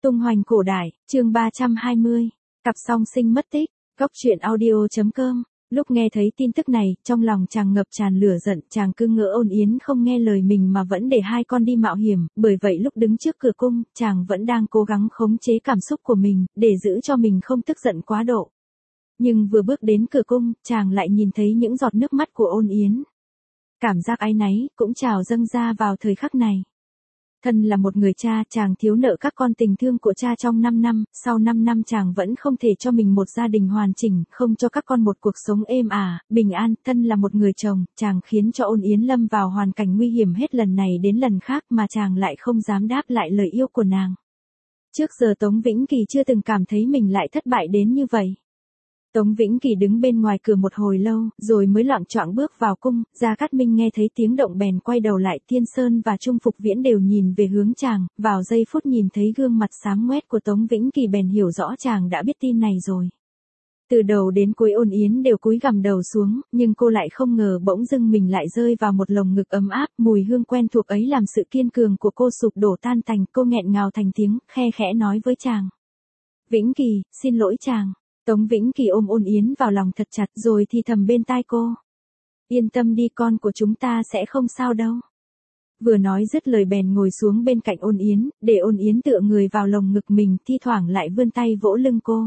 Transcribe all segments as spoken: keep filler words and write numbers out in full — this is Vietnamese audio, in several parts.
Tung hoành cổ đại, chương ba trăm hai mươi, cặp song sinh mất tích, góc truyện audio.com. Lúc nghe thấy tin tức này, trong lòng chàng ngập tràn lửa giận, chàng cứ ngỡ Ôn Yến không nghe lời mình mà vẫn để hai con đi mạo hiểm, bởi vậy lúc đứng trước cửa cung, chàng vẫn đang cố gắng khống chế cảm xúc của mình, để giữ cho mình không tức giận quá độ. Nhưng vừa bước đến cửa cung, chàng lại nhìn thấy những giọt nước mắt của Ôn Yến. Cảm giác áy náy cũng trào dâng ra vào thời khắc này. Thân là một người cha, chàng thiếu nợ các con tình thương của cha trong năm năm, sau năm năm chàng vẫn không thể cho mình một gia đình hoàn chỉnh, không cho các con một cuộc sống êm ả, bình an. Thân là một người chồng, chàng khiến cho Ôn Yến lâm vào hoàn cảnh nguy hiểm hết lần này đến lần khác mà chàng lại không dám đáp lại lời yêu của nàng. Trước giờ Tống Vĩnh Kỳ chưa từng cảm thấy mình lại thất bại đến như vậy. Tống Vĩnh Kỳ đứng bên ngoài cửa một hồi lâu, rồi mới loạng choạng bước vào cung. Gia Cát Minh nghe thấy tiếng động bèn quay đầu lại, Thiên Sơn và Trung Phục Viễn đều nhìn về hướng chàng, vào giây phút nhìn thấy gương mặt xám ngoét của Tống Vĩnh Kỳ bèn hiểu rõ chàng đã biết tin này rồi. Từ đầu đến cuối Ôn Yến đều cúi gằm đầu xuống, nhưng cô lại không ngờ bỗng dưng mình lại rơi vào một lồng ngực ấm áp, mùi hương quen thuộc ấy làm sự kiên cường của cô sụp đổ tan tành. Cô nghẹn ngào thành tiếng, khe khẽ nói với chàng: "Vĩnh Kỳ, xin lỗi chàng." Tống Vĩnh Kỳ ôm Ôn Yến vào lòng thật chặt rồi thì thầm bên tai cô: "Yên tâm đi, con của chúng ta sẽ không sao đâu." Vừa nói dứt lời bèn ngồi xuống bên cạnh Ôn Yến, để Ôn Yến tựa người vào lồng ngực mình, thi thoảng lại vươn tay vỗ lưng cô.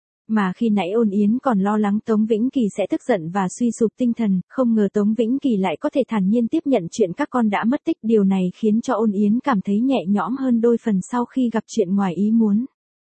Mà khi nãy Ôn Yến còn lo lắng Tống Vĩnh Kỳ sẽ tức giận và suy sụp tinh thần, không ngờ Tống Vĩnh Kỳ lại có thể thản nhiên tiếp nhận chuyện các con đã mất tích. Điều này khiến cho Ôn Yến cảm thấy nhẹ nhõm hơn đôi phần sau khi gặp chuyện ngoài ý muốn.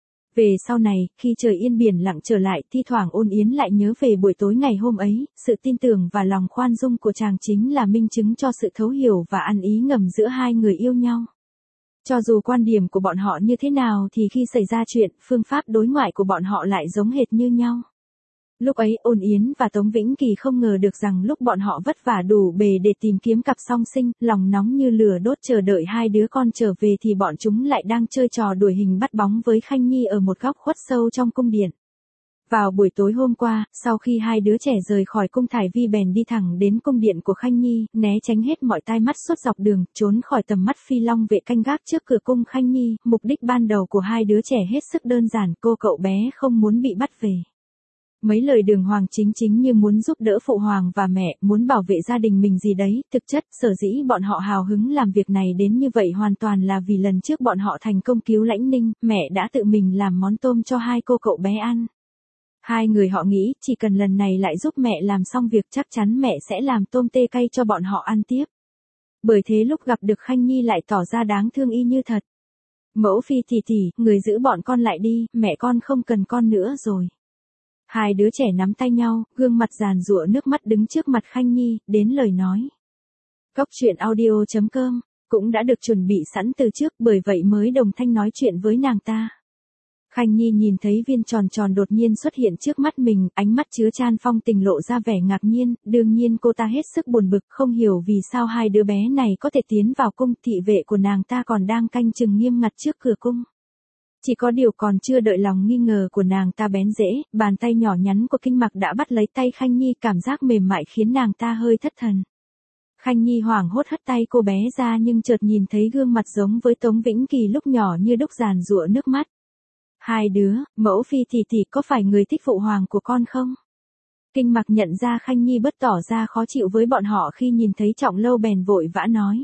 Về sau này, khi trời yên biển lặng trở lại, thi thoảng Ôn Yến lại nhớ về buổi tối ngày hôm ấy, sự tin tưởng và lòng khoan dung của chàng chính là minh chứng cho sự thấu hiểu và ăn ý ngầm giữa hai người yêu nhau. Cho dù quan điểm của bọn họ như thế nào thì khi xảy ra chuyện, phương pháp đối ngoại của bọn họ lại giống hệt như nhau. Lúc ấy Ôn Yến và Tống Vĩnh Kỳ không ngờ được rằng lúc bọn họ vất vả đủ bề để tìm kiếm cặp song sinh, lòng nóng như lửa đốt chờ đợi hai đứa con trở về thì bọn chúng lại đang chơi trò đuổi hình bắt bóng với Khanh Nhi ở một góc khuất sâu trong cung điện. Vào buổi tối hôm qua, sau khi hai đứa trẻ rời khỏi cung Thải Vi bèn đi thẳng đến cung điện của Khanh Nhi, né tránh hết mọi tai mắt suốt dọc đường, trốn khỏi tầm mắt Phi Long vệ canh gác trước cửa cung Khanh Nhi. Mục đích ban đầu của hai đứa trẻ hết sức đơn giản, cô cậu bé không muốn bị bắt về. Mấy lời đường hoàng chính chính như muốn giúp đỡ phụ hoàng và mẹ, muốn bảo vệ gia đình mình gì đấy. Thực chất, sở dĩ bọn họ hào hứng làm việc này đến như vậy hoàn toàn là vì lần trước bọn họ thành công cứu Lãnh Ninh, mẹ đã tự mình làm món tôm cho hai cô cậu bé ăn. Hai người họ nghĩ, chỉ cần lần này lại giúp mẹ làm xong việc chắc chắn mẹ sẽ làm tôm tê cay cho bọn họ ăn tiếp. Bởi thế lúc gặp được Khanh Nhi lại tỏ ra đáng thương y như thật. "Mẫu phi tỷ tỷ, người giữ bọn con lại đi, mẹ con không cần con nữa rồi." Hai đứa trẻ nắm tay nhau, gương mặt giàn giụa nước mắt đứng trước mặt Khanh Nhi, đến lời nói. Góc truyện audio.com cũng đã được chuẩn bị sẵn từ trước, bởi vậy mới đồng thanh nói chuyện với nàng ta. Khanh Nhi nhìn thấy viên tròn tròn đột nhiên xuất hiện trước mắt mình, ánh mắt chứa chan phong tình lộ ra vẻ ngạc nhiên. Đương nhiên cô ta hết sức buồn bực, không hiểu vì sao hai đứa bé này có thể tiến vào cung. Thị vệ của nàng ta còn đang canh chừng nghiêm ngặt trước cửa cung. Chỉ có điều còn chưa đợi lòng nghi ngờ của nàng ta bén rễ, bàn tay nhỏ nhắn của Kinh Mặc đã bắt lấy tay Khanh Nhi, cảm giác mềm mại khiến nàng ta hơi thất thần. Khanh Nhi hoảng hốt hất tay cô bé ra nhưng chợt nhìn thấy gương mặt giống với Tống Vĩnh Kỳ lúc nhỏ như đúc giàn giụa nước mắt. "Hai đứa, mẫu phi tỷ tỷ có phải người thích phụ hoàng của con không?" Kinh Mặc nhận ra Khanh Nhi bất tỏ ra khó chịu với bọn họ khi nhìn thấy Trọng Lâu bèn vội vã nói.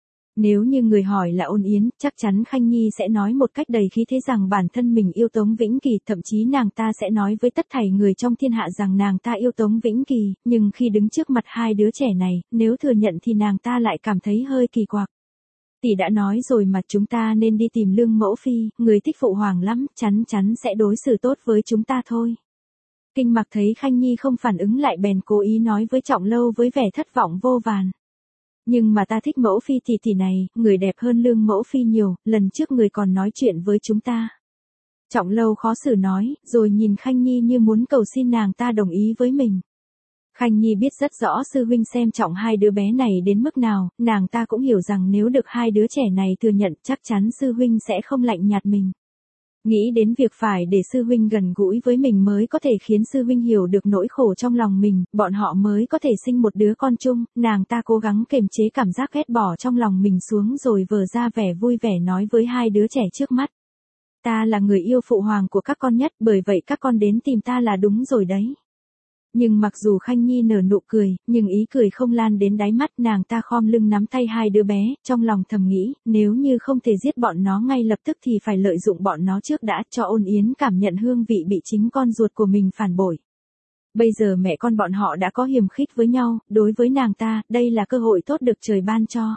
Nếu như người hỏi là Ôn Yến, chắc chắn Khanh Nhi sẽ nói một cách đầy khí thế rằng bản thân mình yêu Tống Vĩnh Kỳ, thậm chí nàng ta sẽ nói với tất thảy người trong thiên hạ rằng nàng ta yêu Tống Vĩnh Kỳ, nhưng khi đứng trước mặt hai đứa trẻ này, nếu thừa nhận thì nàng ta lại cảm thấy hơi kỳ quặc. "Tỷ đã nói rồi mà, chúng ta nên đi tìm Lương mẫu phi, người thích phụ hoàng lắm, chắn chắn sẽ đối xử tốt với chúng ta thôi." Kinh Mặc thấy Khanh Nhi không phản ứng lại bèn cố ý nói với Trọng Lâu với vẻ thất vọng vô vàn. "Nhưng mà ta thích mẫu phi tỷ tỷ này, người đẹp hơn Lương mẫu phi nhiều, lần trước người còn nói chuyện với chúng ta." Trọng Lâu khó xử nói, rồi nhìn Khanh Nhi như muốn cầu xin nàng ta đồng ý với mình. Khanh Nhi biết rất rõ sư huynh xem trọng hai đứa bé này đến mức nào, nàng ta cũng hiểu rằng nếu được hai đứa trẻ này thừa nhận chắc chắn sư huynh sẽ không lạnh nhạt mình. Nghĩ đến việc phải để sư huynh gần gũi với mình mới có thể khiến sư huynh hiểu được nỗi khổ trong lòng mình, bọn họ mới có thể sinh một đứa con chung, nàng ta cố gắng kiềm chế cảm giác ghét bỏ trong lòng mình xuống rồi vờ ra vẻ vui vẻ nói với hai đứa trẻ trước mắt. Ta là người yêu phụ hoàng của các con nhất, bởi vậy các con đến tìm ta là đúng rồi đấy. Nhưng mặc dù Khanh Nhi nở nụ cười, nhưng ý cười không lan đến đáy mắt, nàng ta khom lưng nắm tay hai đứa bé, trong lòng thầm nghĩ, nếu như không thể giết bọn nó ngay lập tức thì phải lợi dụng bọn nó trước đã, cho Ôn Yến cảm nhận hương vị bị chính con ruột của mình phản bội. Bây giờ mẹ con bọn họ đã có hiềm khích với nhau, đối với nàng ta, đây là cơ hội tốt được trời ban cho.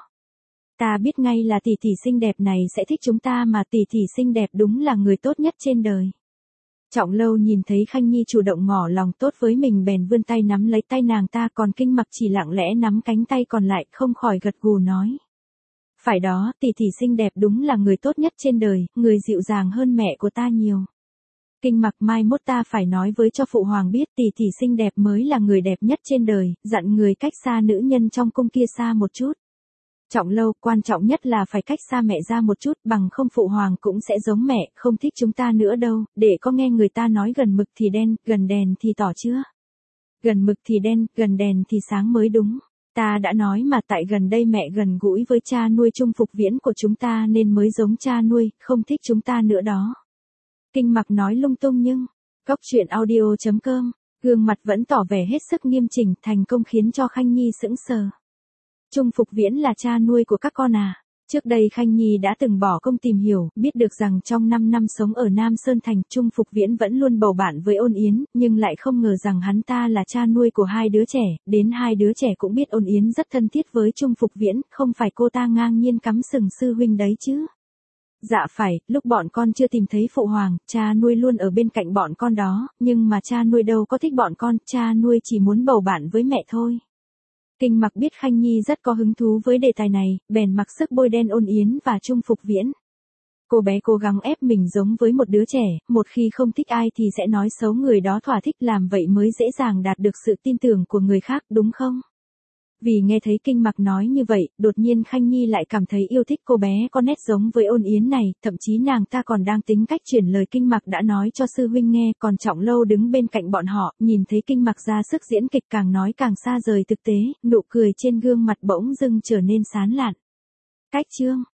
Ta biết ngay là tỷ tỷ xinh đẹp này sẽ thích chúng ta mà, tỷ tỷ xinh đẹp đúng là người tốt nhất trên đời. Trọng Lâu nhìn thấy Khanh Nhi chủ động ngỏ lòng tốt với mình bèn vươn tay nắm lấy tay nàng ta, còn Kinh Mặc chỉ lặng lẽ nắm cánh tay còn lại, không khỏi gật gù nói. Phải đó, tỷ tỷ xinh đẹp đúng là người tốt nhất trên đời, người dịu dàng hơn mẹ của ta nhiều. Kinh Mặc, mai mốt ta phải nói với cho phụ hoàng biết tỷ tỷ xinh đẹp mới là người đẹp nhất trên đời, dặn người cách xa nữ nhân trong cung kia xa một chút. Trọng Lâu, quan trọng nhất là phải cách xa mẹ ra một chút, bằng không phụ hoàng cũng sẽ giống mẹ, không thích chúng ta nữa đâu, để có nghe người ta nói gần mực thì đen, gần đèn thì tỏ chưa? Gần mực thì đen, gần đèn thì sáng mới đúng. Ta đã nói mà, tại gần đây mẹ gần gũi với cha nuôi Trung Phục Viễn của chúng ta nên mới giống cha nuôi, không thích chúng ta nữa đó. Kinh Mặc nói lung tung nhưng, Cốc truyện audio chấm com, gương mặt vẫn tỏ vẻ hết sức nghiêm chỉnh, thành công khiến cho Khanh Nhi sững sờ. Trung Phục Viễn là cha nuôi của các con à? Trước đây Khanh Nhi đã từng bỏ công tìm hiểu, biết được rằng trong năm năm sống ở Nam Sơn Thành, Trung Phục Viễn vẫn luôn bầu bạn với Ôn Yến, nhưng lại không ngờ rằng hắn ta là cha nuôi của hai đứa trẻ, đến hai đứa trẻ cũng biết Ôn Yến rất thân thiết với Trung Phục Viễn, không phải cô ta ngang nhiên cắm sừng sư huynh đấy chứ. Dạ phải, lúc bọn con chưa tìm thấy phụ hoàng, cha nuôi luôn ở bên cạnh bọn con đó, nhưng mà cha nuôi đâu có thích bọn con, cha nuôi chỉ muốn bầu bạn với mẹ thôi. Kinh Mặc biết Khanh Nhi rất có hứng thú với đề tài này, bèn mặc sức bôi đen Ôn Yến và Trung Phục Viễn. Cô bé cố gắng ép mình giống với một đứa trẻ, một khi không thích ai thì sẽ nói xấu người đó, thỏa thích làm vậy mới dễ dàng đạt được sự tin tưởng của người khác, đúng không? Vì nghe thấy Kinh Mặc nói như vậy, đột nhiên Khanh Nhi lại cảm thấy yêu thích cô bé có nét giống với Ôn Yến này, thậm chí nàng ta còn đang tính cách chuyển lời Kinh Mặc đã nói cho sư huynh nghe, còn Trọng Lâu đứng bên cạnh bọn họ, nhìn thấy Kinh Mặc ra sức diễn kịch càng nói càng xa rời thực tế, nụ cười trên gương mặt bỗng dưng trở nên sán lạn. Cách chương